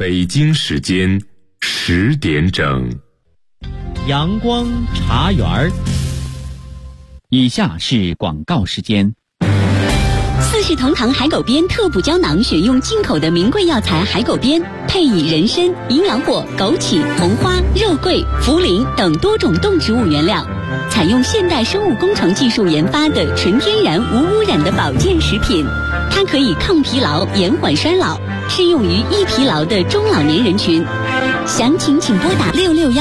北京时间10点整。 阳光茶园。以下是广告时间。 四世同堂海狗鞭特补胶囊选用进口的名贵药材海狗鞭，配以人参、营养果、枸杞、红花、肉桂、茯苓等多种动植物原料，采用现代生物工程技术研发的纯天然无污染的保健食品。它可以抗疲劳、延缓衰老，适用于易疲劳的中老年人群。详情请拨打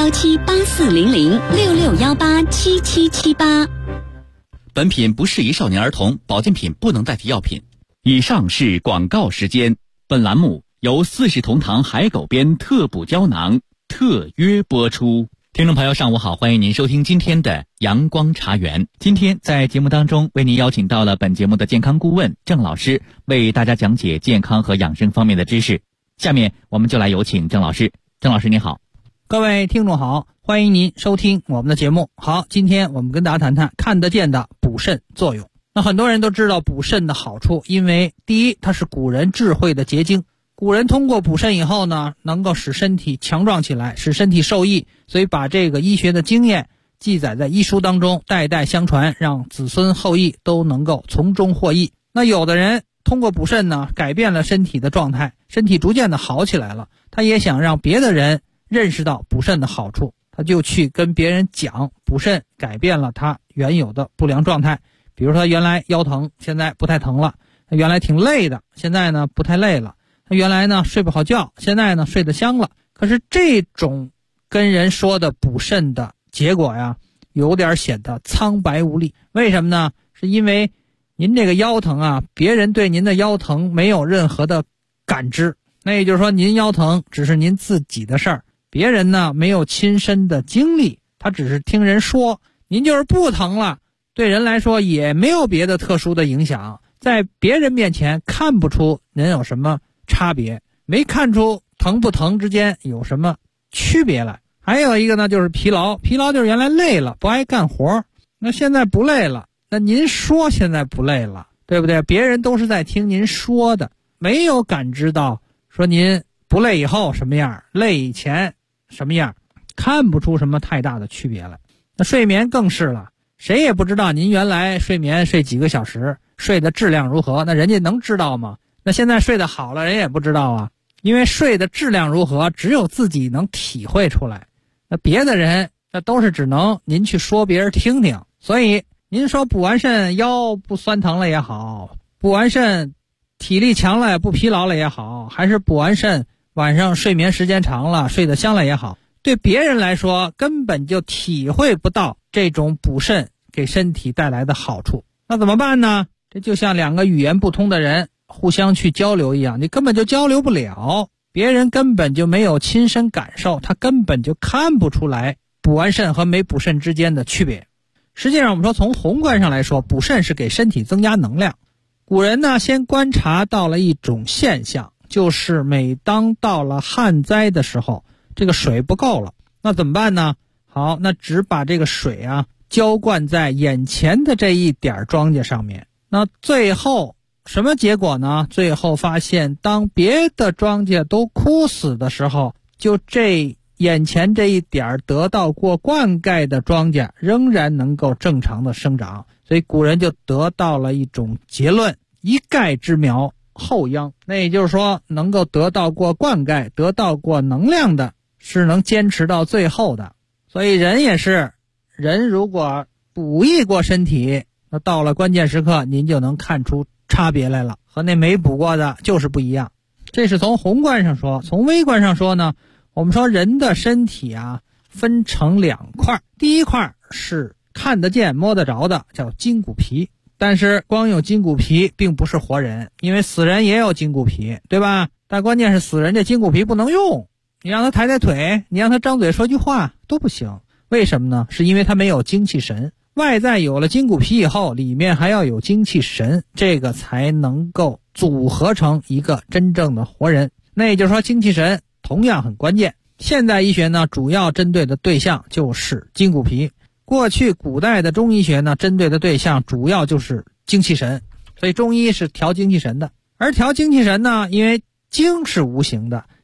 6617840066187778。 本品不适宜少年儿童，保健品不能代替药品。以上是广告时间。本栏目由四世同堂海狗鞭特补胶囊特约播出。听众朋友上午好，欢迎您收听今天的阳光茶园。今天在节目当中为您邀请到了本节目的健康顾问郑老师，为大家讲解健康和养生方面的知识。下面我们就来有请郑老师。郑老师您好。 各位听众好，欢迎您收听我们的节目。好，今天我们跟大家谈谈看得见的补肾作用。那很多人都知道补肾的好处，因为第一，它是古人智慧的结晶。古人通过补肾以后呢，能够使身体强壮起来，使身体受益，所以把这个医学的经验记载在医书当中，代代相传，让子孙后裔都能够从中获益。那有的人通过补肾呢，改变了身体的状态，身体逐渐的好起来了，他也想让别的人认识到补肾的好处，他就去跟别人讲补肾改变了他原有的不良状态。比如说原来腰疼，现在不太疼了；他原来挺累的，现在呢不太累了；他原来呢睡不好觉，现在呢睡得香了。可是这种跟人说的补肾的结果呀，有点显得苍白无力。为什么呢？是因为您这个腰疼啊，别人对您的腰疼没有任何的感知，那也就是说您腰疼只是您自己的事儿，别人呢没有亲身的经历，他只是听人说。您就是不疼了，对人来说也没有别的特殊的影响，在别人面前看不出人有什么差别，没看出疼不疼之间有什么区别来。还有一个呢，就是疲劳。疲劳就是原来累了，不爱干活，那现在不累了，那您说现在不累了，对不对？别人都是在听您说的，没有感知到说您不累以后什么样，累以前什么样，看不出什么太大的区别来。那睡眠更是了，谁也不知道您原来睡眠睡几个小时，睡的质量如何，那人家能知道吗？那现在睡得好了，人也不知道啊，因为睡的质量如何，只有自己能体会出来。那别的人，那都是只能您去说别人听听。所以您说补完肾腰不酸疼了也好，补完肾体力强了不疲劳了也好，还是补完肾晚上睡眠时间长了睡得香了也好，对别人来说根本就体会不到这种补肾给身体带来的好处。那怎么办呢？这就像两个语言不通的人互相去交流一样，你根本就交流不了，别人根本就没有亲身感受，他根本就看不出来补完肾和没补肾之间的区别。实际上我们说从宏观上来说，补肾是给身体增加能量。古人呢先观察到了一种现象，就是每当到了旱灾的时候，这个水不够了，那怎么办呢？好，那只把这个水啊浇灌在眼前的这一点庄稼上面。那最后什么结果呢？最后发现当别的庄稼都枯死的时候，就这眼前这一点得到过灌溉的庄稼仍然能够正常的生长。所以古人就得到了一种结论，一盖之苗后秧。那也就是说，能够得到过灌溉得到过能量的是能坚持到最后的。所以人也是，人如果补益过身体，那到了关键时刻您就能看出差别来了，和那没补过的就是不一样。这是从宏观上说。从微观上说呢，我们说人的身体啊分成两块，第一块是看得见摸得着的，叫筋骨皮。但是光有筋骨皮并不是活人，因为死人也有筋骨皮，对吧？但关键是死人这筋骨皮不能用，你让他抬抬腿，你让他张嘴说句话都不行。为什么呢？是因为他没有精气神。外在有了筋骨皮以后，里面还要有精气神，这个才能够组合成一个真正的活人。那也就是说精气神同样很关键。现代医学呢主要针对的对象就是筋骨皮，过去古代的中医学呢针对的对象主要就是精气神。所以中医是调精气神的。而调精气神呢，因为精是无形的，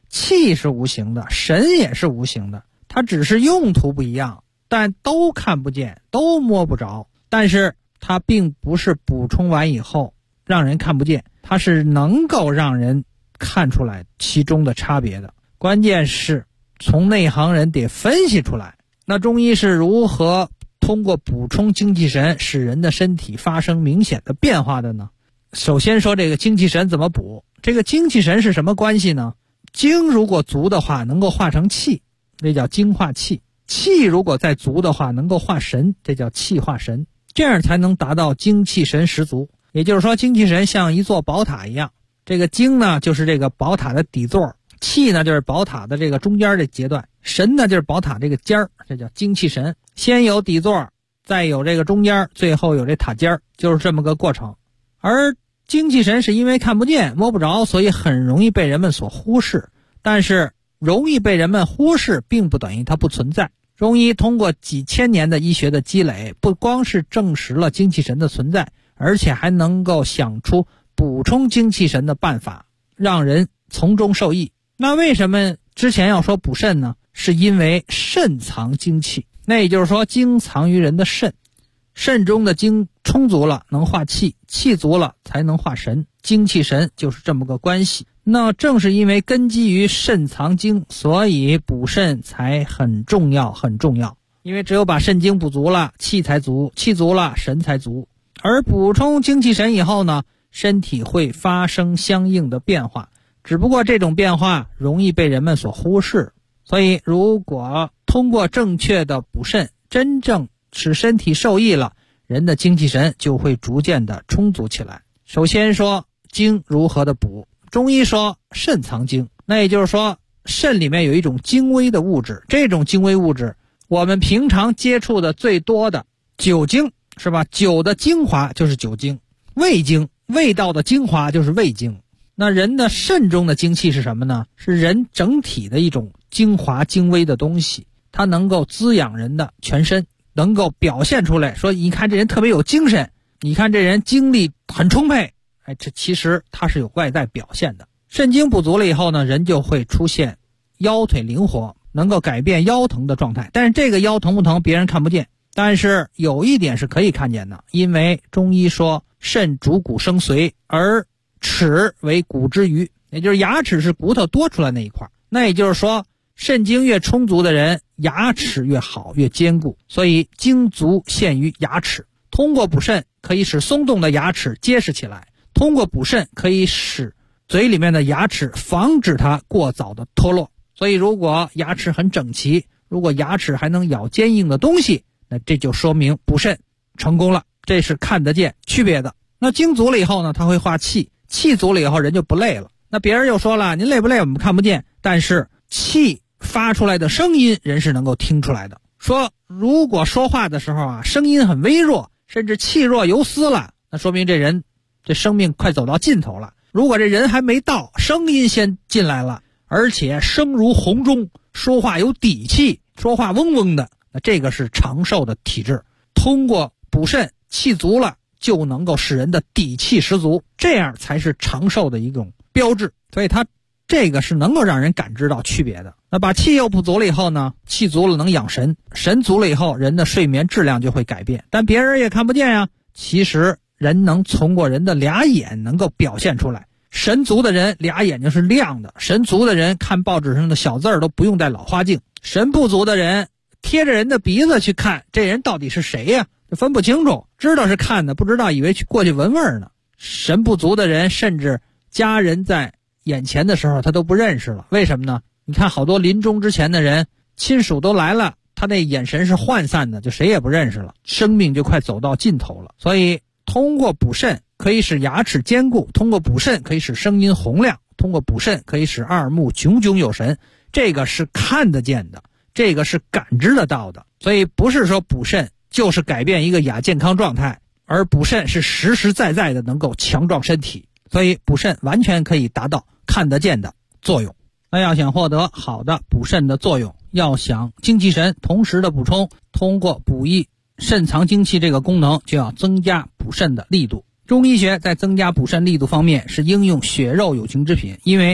气是无形的，神也是无形的，它只是用途不一样，但都看不见，都摸不着。但是它并不是补充完以后让人看不见，它是能够让人看出来其中的差别的。关键是从内行人得分析出来。那中医是如何通过补充精气神使人的身体发生明显的变化的呢？首先说这个精气神怎么补。这个精气神是什么关系呢？精如果足的话能够化成气，这叫精化气。气如果再足的话能够化神，这叫气化神。这样才能达到精气神十足。也就是说精气神像一座宝塔一样，这个精呢就是这个宝塔的底座，气呢就是宝塔的这个中间的阶段，神呢就是宝塔这个尖儿，这叫精气神。先有底座，再有这个中间，最后有这塔尖儿，就是这么个过程。而精气神是因为看不见摸不着，所以很容易被人们所忽视。但是容易被人们忽视并不等于它不存在。中医通过几千年的医学的积累，不光是证实了精气神的存在，而且还能够想出补充精气神的办法，让人从中受益。那为什么之前要说补肾呢？是因为肾藏精气，那也就是说精藏于人的肾，肾中的精充足了能化气，气足了才能化神，精气神就是这么个关系。那正是因为根基于肾藏精，所以补肾才很重要很重要。因为只有把肾精补足了，气才足，气足了神才足。而补充精气神以后呢，身体会发生相应的变化，只不过这种变化容易被人们所忽视。所以如果通过正确的补肾，真正使身体受益了，人的精气神就会逐渐的充足起来。首先说精如何的补，中医说肾藏精，那也就是说肾里面有一种精微的物质，这种精微物质我们平常接触的最多的酒精，是吧？酒的精华就是酒精，味精，味道的精华就是味精。那人的肾中的精气是什么呢？是人整体的一种精华精微的东西，它能够滋养人的全身，能够表现出来，说你看这人特别有精神，你看这人精力很充沛，这其实它是有外在表现的。肾精补足了以后呢，人就会出现腰腿灵活，能够改变腰疼的状态。但是这个腰疼不疼别人看不见，但是有一点是可以看见的，因为中医说肾主骨生髓，而齿为骨之余，也就是牙齿是骨头多出来那一块。那也就是说肾精越充足的人，牙齿越好越坚固，所以精足限于牙齿。通过补肾可以使松动的牙齿结实起来，通过补肾可以使嘴里面的牙齿防止它过早的脱落。所以如果牙齿很整齐，如果牙齿还能咬坚硬的东西，那这就说明补肾成功了，这是看得见区别的。那精足了以后呢，它会化气，气足了以后人就不累了。那别人又说了，您累不累我们看不见，但是气发出来的声音人是能够听出来的。说如果说话的时候啊，声音很微弱，甚至气若游丝了，那说明这人这生命快走到尽头了。如果这人还没到，声音先进来了，而且声如洪钟，说话有底气，说话嗡嗡的，那这个是长寿的体质。通过补肾，气足了就能够使人的底气十足，这样才是长寿的一种标志。所以它这个是能够让人感知到区别的。那把气又补足了以后呢，气足了能养神，神足了以后人的睡眠质量就会改变，但别人也看不见呀。其实人能通过人的俩眼能够表现出来。神足的人俩眼睛是亮的，神足的人看报纸上的小字儿都不用戴老花镜，神不足的人贴着人的鼻子去看，这人到底是谁呀？分不清楚，知道是看的，不知道以为去过去闻味儿呢。神不足的人甚至家人在眼前的时候他都不认识了，为什么呢？你看好多临终之前的人，亲属都来了，他那眼神是涣散的，就谁也不认识了，生命就快走到尽头了。所以通过补肾可以使牙齿坚固，通过补肾可以使声音洪亮，通过补肾可以使二目炯炯有神，这个是看得见的，这个是感知得到的。所以不是说补肾就是改变一个亚健康状态，而补肾是实实在在的能够强壮身体。所以补肾完全可以达到看得见的作用。那要想获得好的补肾的作用，要想精气神同时的补充，通过补益肾藏精气这个功能，就要增加补肾的力度。中医学在增加补肾力度方面是应用血肉有情之品，因为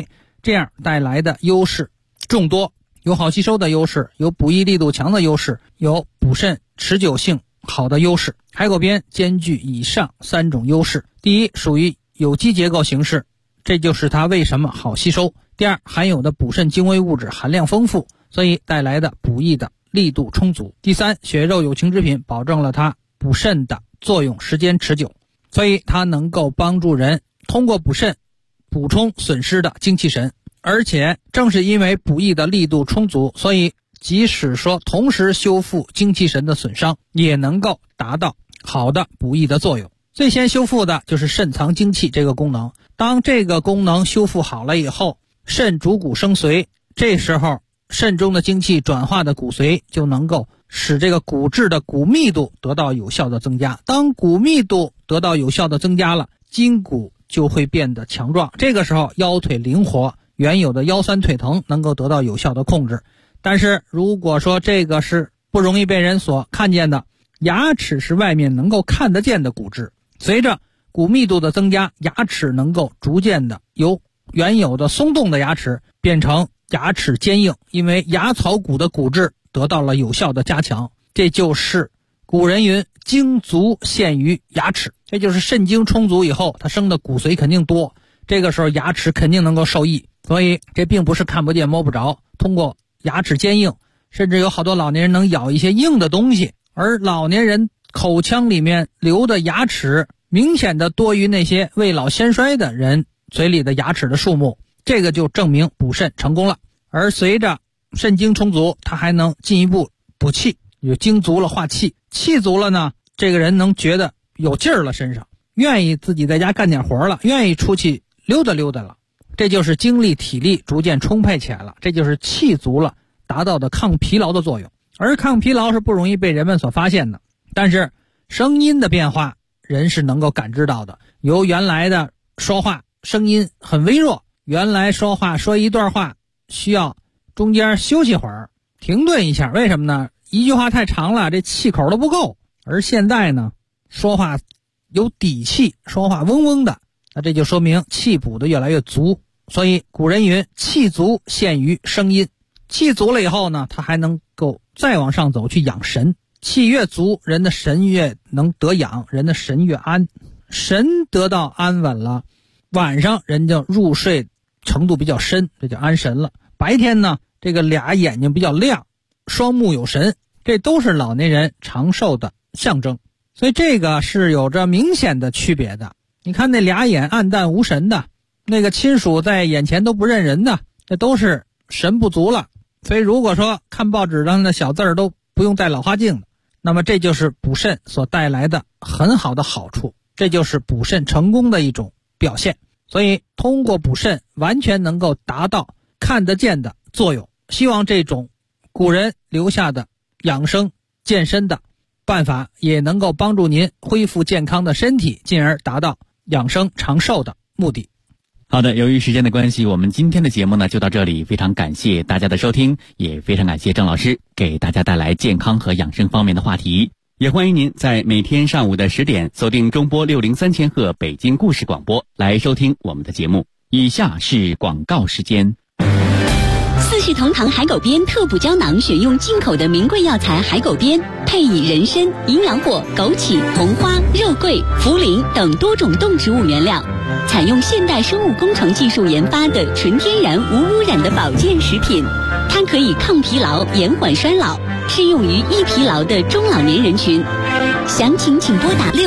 这样带来的优势众多，有好吸收的优势，有补益力度强的优势，有补肾持久性好的优势。海狗鞭兼具以上3种优势。第一，属于有机结构形式，这就是它为什么好吸收。第二，含有的补肾精微物质含量丰富，所以带来的补益的力度充足。第三，血肉有情之品，保证了它补肾的作用时间持久，所以它能够帮助人通过补肾补充损失的精气神。而且正是因为补益的力度充足，所以即使说同时修复精气神的损伤，也能够达到好的补益的作用。最先修复的就是肾藏精气这个功能，当这个功能修复好了以后，肾主骨生髓，这时候肾中的精气转化的骨髓就能够使这个骨质的骨密度得到有效的增加。当骨密度得到有效的增加了，筋骨就会变得强壮，这个时候腰腿灵活，原有的腰酸腿疼能够得到有效的控制。但是如果说这个是不容易被人所看见的，牙齿是外面能够看得见的骨质，随着骨密度的增加，牙齿能够逐渐的由原有的松动的牙齿变成牙齿坚硬，因为牙槽骨的骨质得到了有效的加强。这就是古人云精足现于牙齿，这就是肾精充足以后，它生的骨髓肯定多，这个时候牙齿肯定能够受益。所以这并不是看不见摸不着，通过牙齿坚硬，甚至有好多老年人能咬一些硬的东西，而老年人口腔里面留的牙齿明显的多于那些未老先衰的人嘴里的牙齿的数目，这个就证明补肾成功了。而随着肾精充足，它还能进一步补气，有精足了化气，气足了呢，这个人能觉得有劲儿了，身上愿意自己在家干点活了，愿意出去溜达溜达了，这就是精力体力逐渐充沛起来了，这就是气足了达到的抗疲劳的作用。而抗疲劳是不容易被人们所发现的，但是声音的变化人是能够感知到的。由原来的说话声音很微弱，原来说话说一段话需要中间休息会儿停顿一下，为什么呢？一句话太长了，这气口都不够。而现在呢，说话有底气，说话嗡嗡的，那这就说明气补的越来越足。所以古人云气足现于声音，气足了以后呢，它还能够再往上走去养神，气越足，人的神越能得养，人的神越安，神得到安稳了，晚上人就入睡程度比较深，这就安神了。白天呢，这个俩眼睛比较亮，双目有神，这都是老年人长寿的象征。所以这个是有着明显的区别的。你看那俩眼暗淡无神的，那个亲属在眼前都不认人的，这都是神不足了。所以如果说看报纸上的小字儿都不用戴老花镜的，那么这就是补肾所带来的很好的好处，这就是补肾成功的一种表现。所以通过补肾完全能够达到看得见的作用。希望这种古人留下的养生健身的办法也能够帮助您恢复健康的身体，进而达到养生长寿的目的。 好的，由于时间的关系，我们今天的节目呢就到这里，非常感谢大家的收听，也非常感谢郑老师给大家带来健康和养生方面的话题。也欢迎您在每天上午的10点锁定中波603千赫北京故事广播来收听我们的节目。以下是广告时间。 四世同堂海狗鞭特补胶囊选用进口的名贵药材海狗鞭，配以人参、营养果、枸杞、红花、肉桂、茯苓等多种动植物原料，采用现代生物工程技术研发的纯天然无污染的保健食品。它可以抗疲劳、延缓衰老，适用于易疲劳的中老年人群。详情请拨打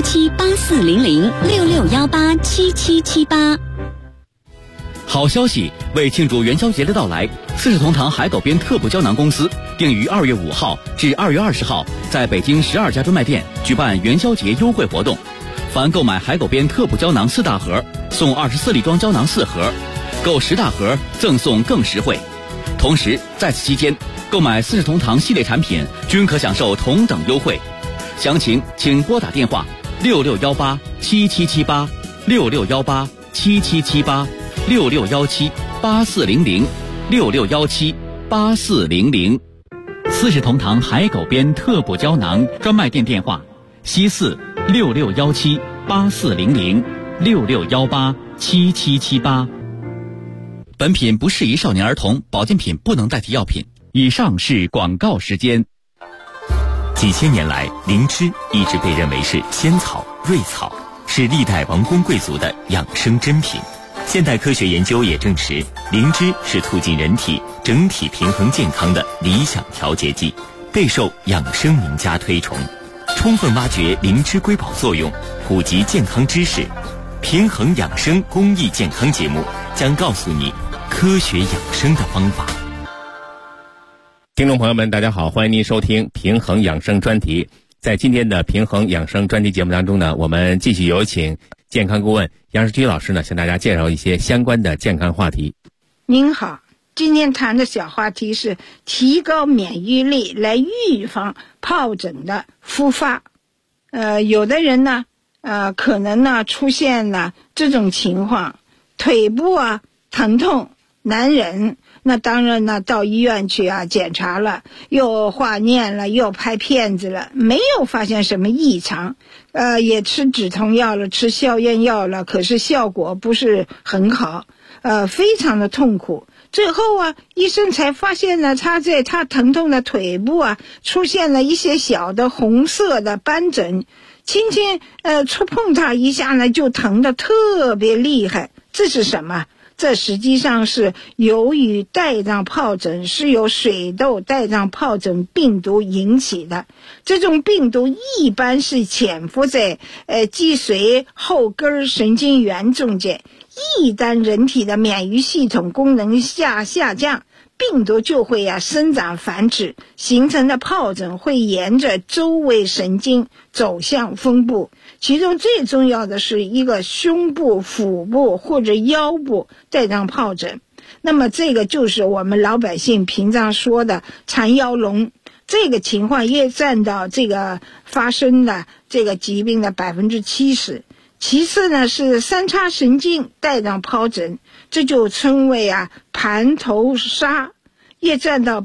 6617840066187778。 好消息！为庆祝元宵节的到来，四世同堂海狗鞭特补胶囊公司定于2月5号至2月20号在北京12家专卖店举办元宵节优惠活动。凡购买海狗鞭特补胶囊4大盒，送24粒装胶囊4盒，购10大盒赠送更实惠。同时，在此期间，购买四世同堂系列产品均可享受同等优惠。详情请拨打电话66187778 66187778。66178400 66178400。四世同堂海狗鞭特补胶囊专卖店电话：西4 66178400 66187778。 本品不适宜少年儿童，保健品不能代替药品。以上是广告时间。 几千年来，灵芝一直被认为是仙草、瑞草，是历代王公贵族的养生珍品。现代科学研究也证实，灵芝是促进人体整体平衡健康的理想调节剂，备受养生名家推崇。充分挖掘灵芝瑰宝作用，普及健康知识，平衡养生公益健康节目将告诉你科学养生的方法。 听众朋友们，大家好，欢迎您收听平衡养生专题。在今天的平衡养生专题节目当中呢，我们继续有请健康顾问杨世居老师呢，向大家介绍一些相关的健康话题。 您好，今天谈的小话题是提高免疫力来预防疱疹的复发。有的人呢，可能呢出现了这种情况，腿部啊疼痛难忍，那当然呢到医院去啊检查了，又化验了，又拍片子了，没有发现什么异常，也吃止痛药了，吃消炎药了，可是效果不是很好，非常的痛苦。最后啊，医生才发现呢，他在他疼痛的腿部啊出现了一些小的红色的斑疹，轻轻触碰它一下呢，就疼得特别厉害。这是什么？这实际上是由于带状疱疹是由水痘带状疱疹病毒引起的。这种病毒一般是潜伏在脊髓后根神经元中间，一旦人体的免疫系统功能下降，病毒就会生长繁殖，形成的疱疹会沿着周围神经走向腹部，其中最重要的是一个胸部、腹部或者腰部带状疱疹。那么这个就是我们老百姓平常说的缠腰龙，这个情况也占到这个发生的这个疾病的 70%。其次呢是三叉神经带状疱疹，这就称为盘头纱，也占到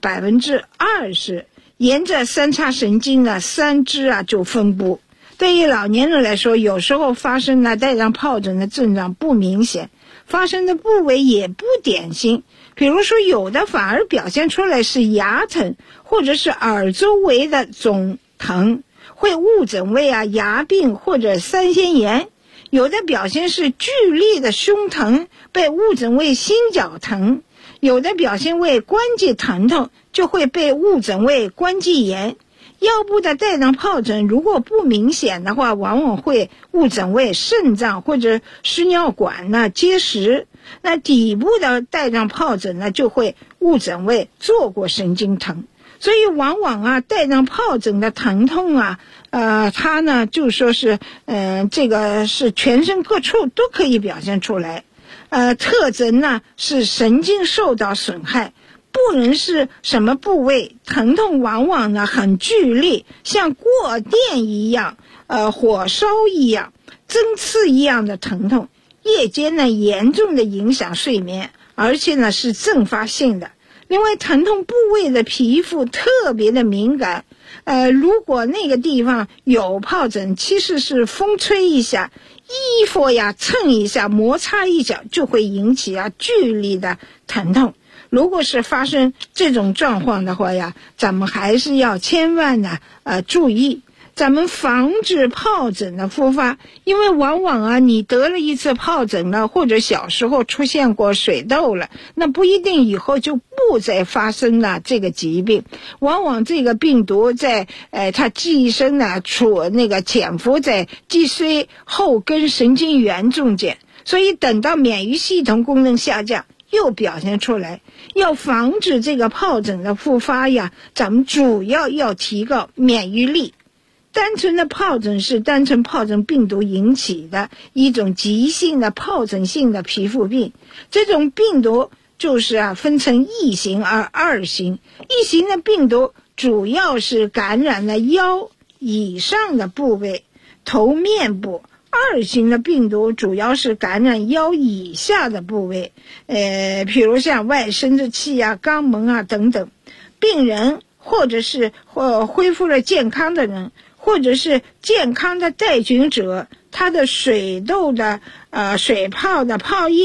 20%。沿着三叉神经呢三支就分布。对于老年人来说，有时候发生了带状疱疹的症状不明显，发生的部位也不典型，比如说有的反而表现出来是牙疼，或者是耳周围的肿疼，会误诊为牙病或者三仙炎。有的表现是剧烈的胸疼，被误诊为心绞疼；有的表现为关节疼痛，就会被误诊为关节炎。腰部的带状疱疹如果不明显的话，往往会误诊为肾脏或者输尿管结石。那底部的带状疱疹呢，就会误诊为坐骨神经疼。所以往往带状疱疹的疼痛它呢就说是这个是全身各处都可以表现出来。特征呢是神经受到损害，不论是什么部位，疼痛往往呢很剧烈，像过电一样，火烧一样，针刺一样的疼痛，夜间呢严重的影响睡眠，而且呢是阵发性的。另外，疼痛部位的皮肤特别的敏感，如果那个地方有疱疹，其实是风吹一下，衣服蹭一下，摩擦一下，就会引起剧烈的疼痛。如果是发生这种状况的话咱们还是要千万注意，咱们防止疱疹的复发。因为往往你得了一次疱疹了，或者小时候出现过水痘了，那不一定以后就不再发生了这个疾病。往往这个病毒在它寄生潜伏在脊髓后根神经元中间，所以等到免疫系统功能下降又表现出来。要防止这个疱疹的复发咱们主要提高免疫力。单纯的疱疹是单纯疱疹病毒引起的一种急性的疱疹性的皮肤病。这种病毒就是分成一型而二型。一型的病毒主要是感染了腰以上的部位、头面部；二型的病毒主要是感染腰以下的部位，比如像外生殖器肛门等等。病人或者是恢复了健康的人，或者是健康的带菌者，他的水痘的水泡的泡液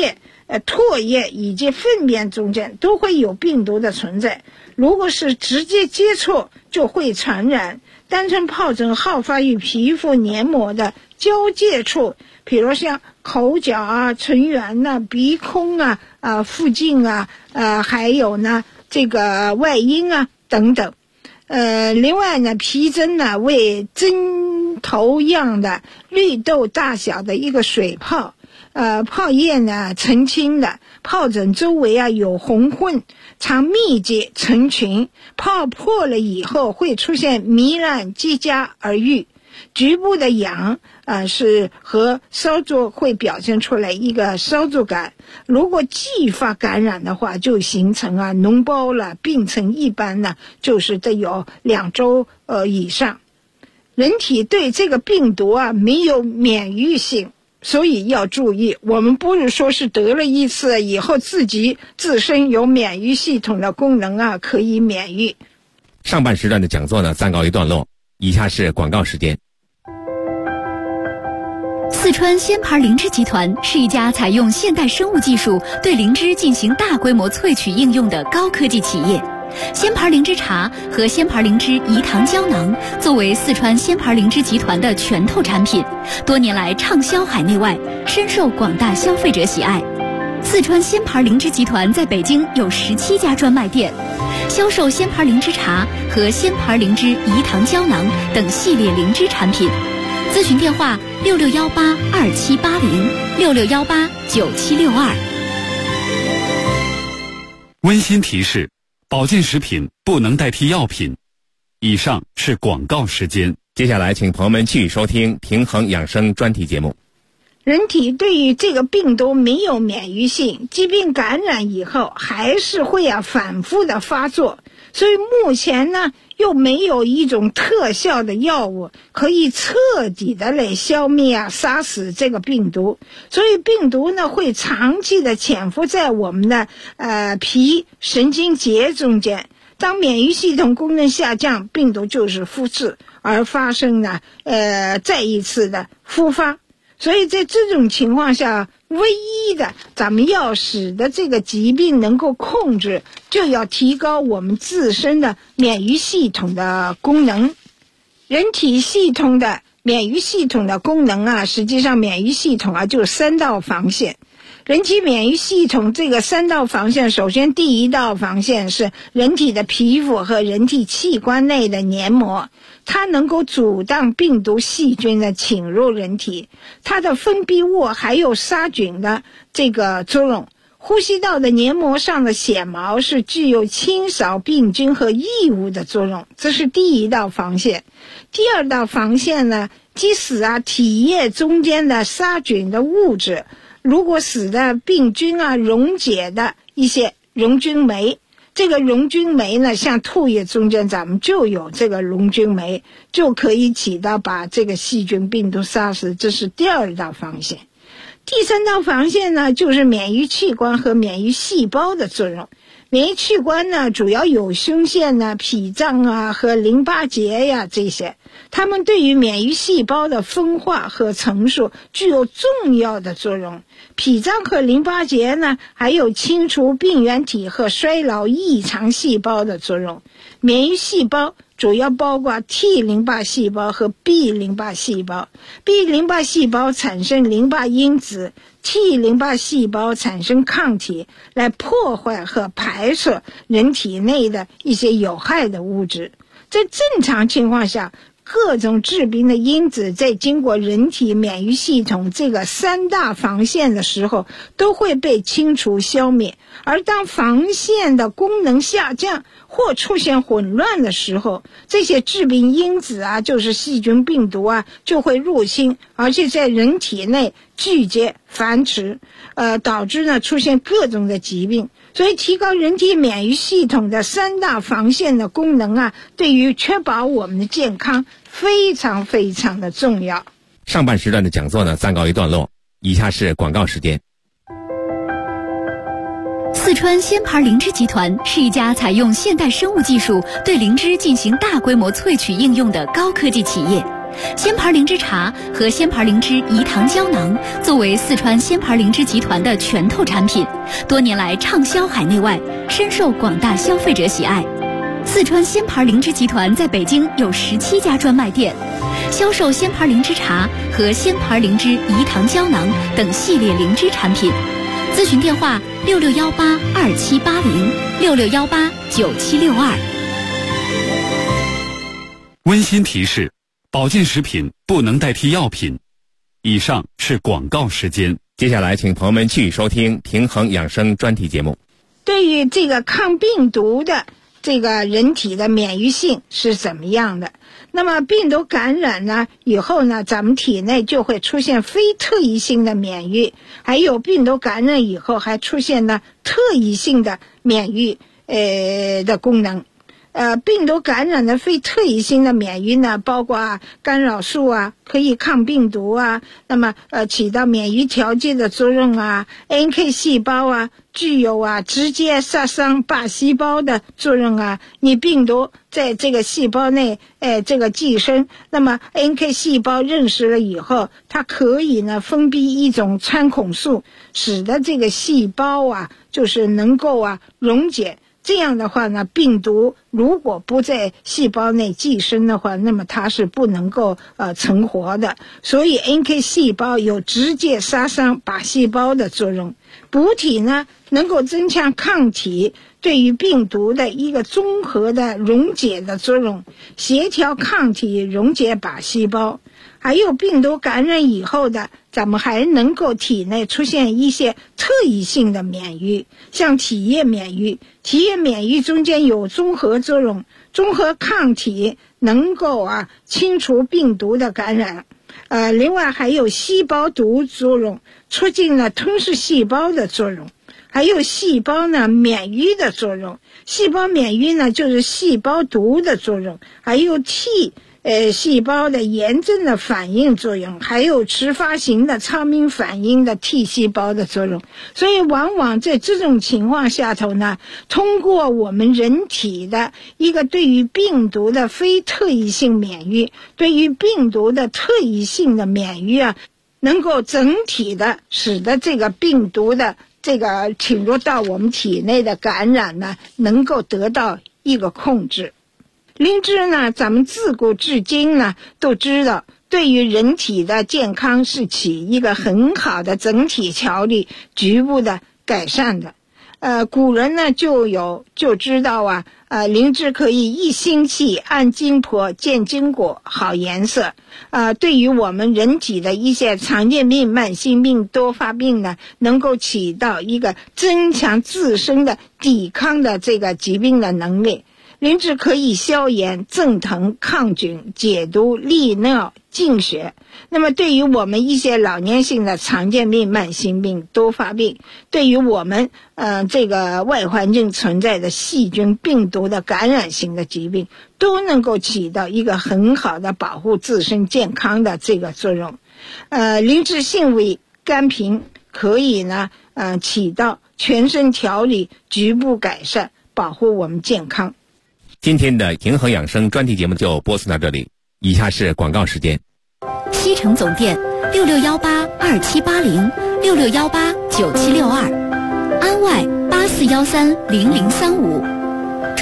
唾液以及粪便中间都会有病毒的存在。如果是直接接触就会传染。单纯疱疹好发于皮肤黏膜的交界处，比如像口角啊、唇缘呐、鼻孔啊、附近啊、还有呢这个外阴啊等等。另外呢，皮疹呢为针头样的绿豆大小的一个水泡，泡液呢澄清的，疱疹周围啊有红混，常密集成群，泡破了以后会出现糜烂结痂而愈。局部的痒是和烧灼会表现出来一个烧灼感，如果继发感染的话，就形成脓包了，病程一般呢就是得有2周以上。人体对这个病毒没有免疫性，所以要注意，我们不是说是得了一次以后自身有免疫系统的功能可以免疫。 上半时段的讲座呢暂告一段落，以下是广告时间。 四川鲜牌灵芝集团是一家采用现代生物技术对灵芝进行大规模萃取应用的高科技企业。鲜牌灵芝茶和鲜牌灵芝饴糖胶囊作为四川鲜牌灵芝集团的拳头产品，多年来畅销海内外，深受广大消费者喜爱。四川鲜牌灵芝集团在北京有17家专卖店，销售鲜牌灵芝茶和鲜牌灵芝饴糖胶囊等系列灵芝产品。咨询电话66182780，66189762。 温馨提示：保健食品不能代替药品。以上是广告时间。 接下来请朋友们继续收听平衡养生专题节目。 人体对于这个病毒没有免疫性，疾病感染以后还是会反复的发作，所以目前呢又没有一种特效的药物可以彻底的来消灭杀死这个病毒，所以病毒呢会长期的潜伏在我们的皮神经节中间。当免疫系统功能下降，病毒就是复制而发生呢再一次的复发。所以在这种情况下，唯一的咱们要使得这个疾病能够控制，就要提高我们自身的免疫系统的功能。人体系统的免疫系统的功能实际上免疫系统就是3道防线。人体免疫系统这个3道防线，首先第一道防线是人体的皮肤和人体器官内的黏膜，它能够阻挡病毒细菌的侵入人体，它的分泌物还有杀菌的这个作用。呼吸道的黏膜上的纤毛是具有清扫病菌和异物的作用，这是第一道防线。第二道防线呢，即使体液中间的杀菌的物质，如果使得病菌溶解的一些溶菌酶，这个溶菌酶呢，像唾液中间咱们就有这个溶菌酶，就可以起到把这个细菌病毒杀死，这是第二道防线。第三道防线呢，就是免疫器官和免疫细胞的作用。免疫器官呢，主要有胸腺脾脏和淋巴结这些，它们对于免疫细胞的分化和成熟具有重要的作用。脾脏和淋巴结呢，还有清除病原体和衰老异常细胞的作用。免疫细胞主要包括 T 淋巴细胞和 B 淋巴细胞。B 淋巴细胞产生淋巴因子， T 淋巴细胞产生抗体，来破坏和排斥人体内的一些有害的物质。在正常情况下，各种致病的因子在经过人体免疫系统这个3大防线的时候，都会被清除消灭。而当防线的功能下降或出现混乱的时候，这些致病因子就是细菌病毒就会入侵，而且在人体内聚集繁殖，导致呢出现各种的疾病。所以提高人体免疫系统的3大防线的功能对于确保我们的健康非常非常的重要。 上半时段的讲座呢暂告一段落，以下是广告时间。 四川鲜牌灵芝集团是一家采用现代生物技术对灵芝进行大规模萃取应用的高科技企业。 仙牌灵芝茶和仙牌灵芝饴糖胶囊作为四川仙牌灵芝集团的拳头产品，多年来畅销海内外，深受广大消费者喜爱。四川仙牌灵芝集团在北京有17家专卖店，销售仙牌灵芝茶和仙牌灵芝饴糖胶囊等系列灵芝产品。咨询电话66182780，66189762。 温馨提示：保健食品不能代替药品。以上是广告时间。 接下来，请朋友们继续收听平衡养生专题节目。 对于这个抗病毒的这个人体的免疫性是怎么样的？那么病毒感染呢以后呢，咱们体内就会出现非特异性的免疫，还有病毒感染以后还出现了特异性的免疫的功能。病毒感染的非特异性的免疫呢，包括干扰素啊，可以抗病毒啊，那么起到免疫调节的作用啊 ，NK 细胞啊，具有直接杀伤靶细胞的作用啊。你病毒在这个细胞内这个寄生，那么 NK 细胞认识了以后，它可以呢分泌一种穿孔素，使得这个细胞就是能够溶解。这样的话呢，病毒如果不在细胞内寄生的话，那么它是不能够存活的。所以 NK 细胞有直接杀伤靶细胞的作用。补体呢，能够增强抗体对于病毒的一个综合的溶解的作用，协调抗体溶解靶细胞。还有病毒感染以后的，咱们还能够体内出现一些特异性的免疫，像体液免疫。体液免疫中间有综合作用，综合抗体能够清除病毒的感染。另外还有细胞毒作用，促进了吞噬细胞的作用。还有细胞呢免疫的作用，细胞免疫呢就是细胞毒的作用，还有细胞的炎症的反应作用，还有迟发型的超敏反应的 T 细胞的作用。所以往往在这种情况下头呢，通过我们人体的一个对于病毒的非特异性免疫，对于病毒的特异性的免疫能够整体的使得这个病毒的这个侵入到我们体内的感染呢，能够得到一个控制。灵芝呢，咱们自古至今呢都知道，对于人体的健康是起一个很好的整体调理、局部的改善的。古人呢就知道灵芝可以益心气、安筋魄、健筋骨、好颜色。对于我们人体的一些常见病、慢性病、多发病呢，能够起到一个增强自身的抵抗的这个疾病的能力。灵芝可以消炎、镇疼、抗菌、解毒、利尿、净血。那么对于我们一些老年性的常见病、慢性病、多发病，对于我们这个外环境存在的细菌、病毒的感染性的疾病，都能够起到一个很好的保护自身健康的这个作用。灵芝性味甘平，可以呢起到全身调理、局部改善、保护我们健康。 今天的平衡养生专题节目就播送到这里，以下是广告时间。 西城总店66182780，66189762，安外84130035。